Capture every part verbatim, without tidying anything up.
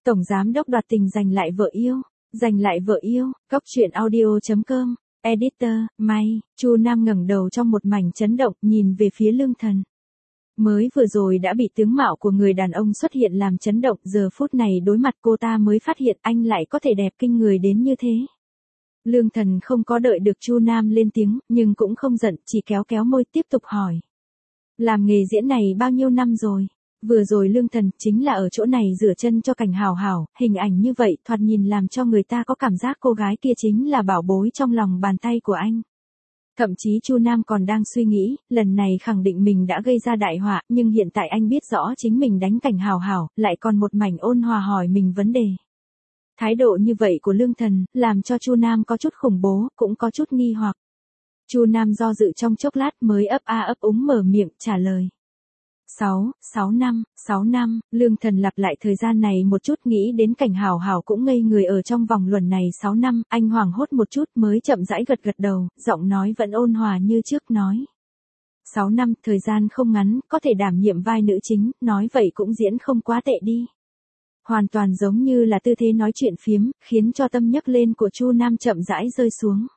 Tổng giám đốc đoạt tình giành lại vợ yêu, giành lại vợ yêu, Cóc truyện audio chấm com, editor, May, Chu Nam ngẩng đầu trong một mảnh chấn động, nhìn về phía Lương Thần. Mới vừa rồi đã bị tướng mạo của người đàn ông xuất hiện làm chấn động, giờ phút này đối mặt cô ta mới phát hiện anh lại có thể đẹp kinh người đến như thế. Lương Thần không có đợi được Chu Nam lên tiếng, nhưng cũng không giận, chỉ kéo kéo môi tiếp tục hỏi. Làm nghề diễn này bao nhiêu năm rồi? Vừa rồi Lương Thần chính là ở chỗ này rửa chân cho Cảnh Hào Hào, hình ảnh như vậy thoạt nhìn làm cho người ta có cảm giác cô gái kia chính là bảo bối trong lòng bàn tay của anh. Thậm chí Chu Nam còn đang suy nghĩ, lần này khẳng định mình đã gây ra đại họa, nhưng hiện tại anh biết rõ chính mình đánh Cảnh Hào Hào, lại còn một mảnh ôn hòa hỏi mình vấn đề. Thái độ như vậy của Lương Thần, làm cho Chu Nam có chút khủng bố, cũng có chút nghi hoặc. Chu Nam do dự trong chốc lát mới ấp a ấp úng mở miệng trả lời. Sáu, sáu năm, sáu năm, Lương Thần lặp lại thời gian này một chút, nghĩ đến Cảnh Hào Hào cũng ngây người ở trong vòng luẩn này sáu năm, anh hoảng hốt một chút mới chậm rãi gật gật đầu, giọng nói vẫn ôn hòa như trước nói. Sáu năm, thời gian không ngắn, có thể đảm nhiệm vai nữ chính, nói vậy cũng diễn không quá tệ đi. Hoàn toàn giống như là tư thế nói chuyện phiếm, khiến cho tâm nhấc lên của Chu Nam chậm rãi rơi xuống.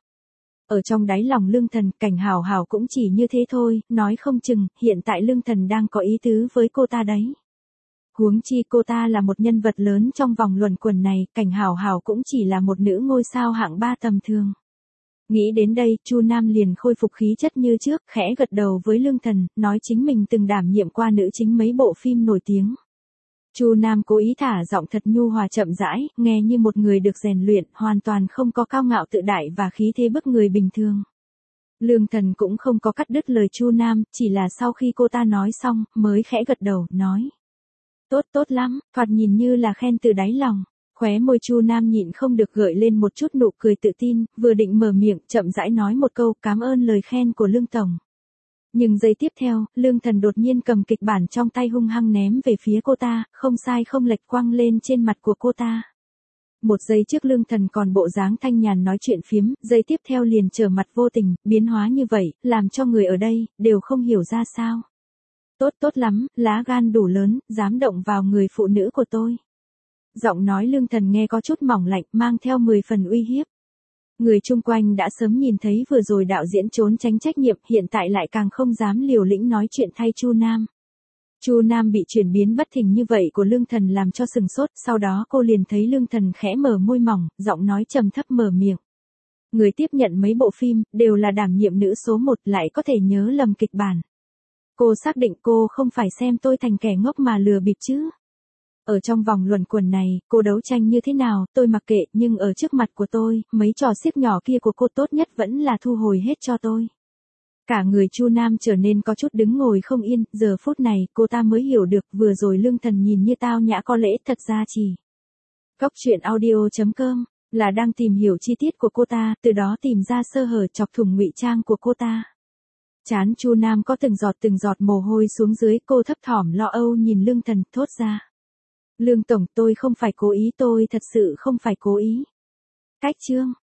Ở trong đáy lòng Lương Thần, Cảnh Hào Hào cũng chỉ như thế thôi, nói không chừng, hiện tại Lương Thần đang có ý tứ với cô ta đấy. Huống chi cô ta là một nhân vật lớn trong vòng luẩn quẩn này, Cảnh Hào Hào cũng chỉ là một nữ ngôi sao hạng ba tầm thường. Nghĩ đến đây, Chu Nam liền khôi phục khí chất như trước, khẽ gật đầu với Lương Thần, nói chính mình từng đảm nhiệm qua nữ chính mấy bộ phim nổi tiếng. Chu Nam cố ý thả giọng thật nhu hòa chậm rãi, nghe như một người được rèn luyện, hoàn toàn không có cao ngạo tự đại và khí thế bức người bình thường. Lương Thần cũng không có cắt đứt lời Chu Nam, chỉ là sau khi cô ta nói xong, mới khẽ gật đầu, nói. Tốt tốt lắm, thoạt nhìn như là khen từ đáy lòng. Khóe môi Chu Nam nhịn không được gợi lên một chút nụ cười tự tin, vừa định mở miệng, chậm rãi nói một câu cảm ơn lời khen của Lương Tổng. Nhưng giây tiếp theo, Lương Thần đột nhiên cầm kịch bản trong tay hung hăng ném về phía cô ta, không sai không lệch quăng lên trên mặt của cô ta. Một giây trước Lương Thần còn bộ dáng thanh nhàn nói chuyện phiếm, giây tiếp theo liền trở mặt vô tình, biến hóa như vậy, làm cho người ở đây, đều không hiểu ra sao. Tốt tốt lắm, lá gan đủ lớn, dám động vào người phụ nữ của tôi. Giọng nói Lương Thần nghe có chút mỏng lạnh, mang theo mười phần uy hiếp. Người chung quanh đã sớm nhìn thấy vừa rồi đạo diễn trốn tránh trách nhiệm, hiện tại lại càng không dám liều lĩnh nói chuyện thay Chu Nam. Chu Nam bị chuyển biến bất thình như vậy của Lương Thần làm cho sừng sốt, sau đó cô liền thấy Lương Thần khẽ mở môi mỏng, giọng nói trầm thấp mở miệng. Người tiếp nhận mấy bộ phim, đều là đảm nhiệm nữ số một, lại có thể nhớ lầm kịch bản. Cô xác định cô không phải xem tôi thành kẻ ngốc mà lừa bịp chứ. Ở trong vòng luẩn quẩn này, cô đấu tranh như thế nào, tôi mặc kệ, nhưng ở trước mặt của tôi, mấy trò xiếc nhỏ kia của cô tốt nhất vẫn là thu hồi hết cho tôi. Cả người Chu Nam trở nên có chút đứng ngồi không yên, giờ phút này, cô ta mới hiểu được, vừa rồi Lương Thần nhìn như tao nhã có lẽ thật ra chỉ. Cóc truyện audio chấm com, là đang tìm hiểu chi tiết của cô ta, từ đó tìm ra sơ hở chọc thủng ngụy trang của cô ta. Chán Chu Nam có từng giọt từng giọt mồ hôi xuống dưới, cô thấp thỏm lo âu nhìn Lương Thần, thốt ra. Lương Tổng, tôi không phải cố ý, tôi thật sự không phải cố ý. Cách chương.